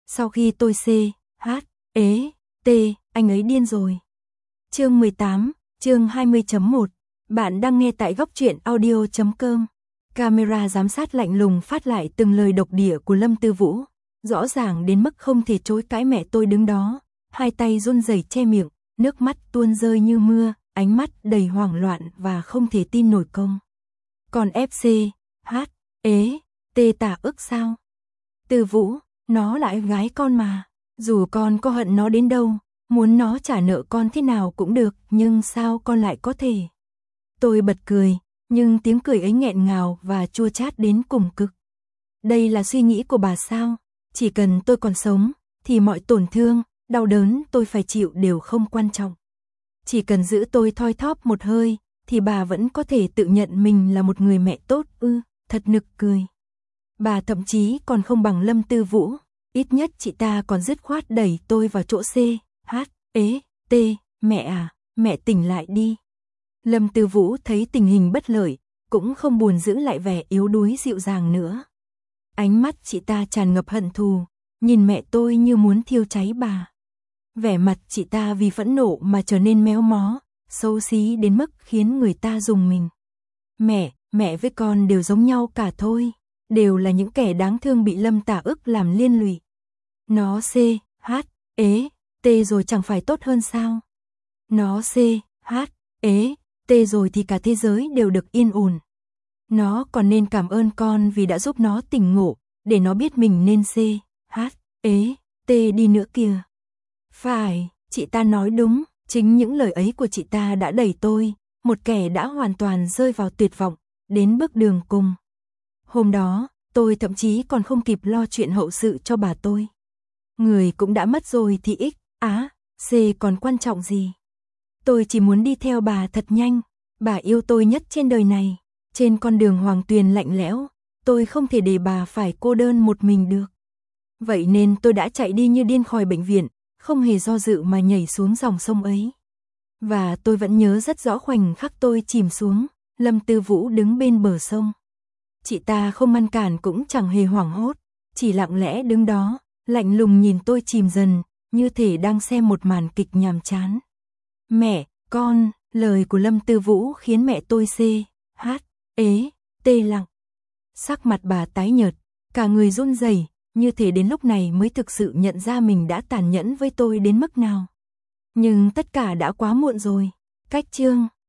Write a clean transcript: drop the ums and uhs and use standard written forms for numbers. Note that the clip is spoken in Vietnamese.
Sau khi tôi C, H, ế, T, anh ấy điên rồi. Chương 18, chương 20.1. Bạn đang nghe tại góc truyện audio.com. Camera giám sát lạnh lùng phát lại từng lời độc địa của Lâm Tư Vũ, rõ ràng đến mức không thể chối cãi. Mẹ tôi đứng đó, hai tay run rẩy che miệng, nước mắt tuôn rơi như mưa, ánh mắt đầy hoảng loạn và không thể tin nổi công. Còn FC, H, ế, T tả ức sao? Tư Vũ, nó là em gái con mà, dù con có hận nó đến đâu, muốn nó trả nợ con thế nào cũng được, nhưng sao con lại có thể? Tôi bật cười, nhưng tiếng cười ấy nghẹn ngào và chua chát đến cùng cực. Đây là suy nghĩ của bà sao? Chỉ cần tôi còn sống, thì mọi tổn thương, đau đớn tôi phải chịu đều không quan trọng. Chỉ cần giữ tôi thoi thóp một hơi, thì bà vẫn có thể tự nhận mình là một người mẹ tốt ư, thật nực cười. Bà thậm chí còn không bằng Lâm Tư Vũ, ít nhất chị ta còn dứt khoát đẩy tôi vào chỗ C, H, ế, T, mẹ à, mẹ tỉnh lại đi. Lâm Tư Vũ thấy tình hình bất lợi, cũng không buồn giữ lại vẻ yếu đuối dịu dàng nữa. Ánh mắt chị ta tràn ngập hận thù, nhìn mẹ tôi như muốn thiêu cháy bà. Vẻ mặt chị ta vì phẫn nộ mà trở nên méo mó, xấu xí đến mức khiến người ta rùng mình. Mẹ với con đều giống nhau cả thôi, đều là những kẻ đáng thương bị Lâm Tả Ức làm liên lụy. Nó C, H, ế, T rồi chẳng phải tốt hơn sao? Nó C, H, ế, T rồi thì cả thế giới đều được yên ổn. Nó còn nên cảm ơn con vì đã giúp nó tỉnh ngộ, để nó biết mình nên C, H, ế, T đi nữa kìa. Phải, chị ta nói đúng, chính những lời ấy của chị ta đã đẩy tôi, một kẻ đã hoàn toàn rơi vào tuyệt vọng, đến bước đường cùng. Hôm đó, tôi thậm chí còn không kịp lo chuyện hậu sự cho bà tôi. Người cũng đã mất rồi thì C còn quan trọng gì? Tôi chỉ muốn đi theo bà thật nhanh, bà yêu tôi nhất trên đời này. Trên con đường hoàng tuyền lạnh lẽo, tôi không thể để bà phải cô đơn một mình được. Vậy nên tôi đã chạy đi như điên khỏi bệnh viện, không hề do dự mà nhảy xuống dòng sông ấy. Và tôi vẫn nhớ rất rõ khoảnh khắc tôi chìm xuống, Lâm Tư Vũ đứng bên bờ sông. Chị ta không ngăn cản cũng chẳng hề hoảng hốt, chỉ lặng lẽ đứng đó, lạnh lùng nhìn tôi chìm dần, như thể đang xem một màn kịch nhàm chán. Mẹ, con, lời của Lâm Tư Vũ khiến mẹ tôi C, H, ế, T lặng. Sắc mặt bà tái nhợt, cả người run rẩy, như thể đến lúc này mới thực sự nhận ra mình đã tàn nhẫn với tôi đến mức nào. Nhưng tất cả đã quá muộn rồi. Cách chương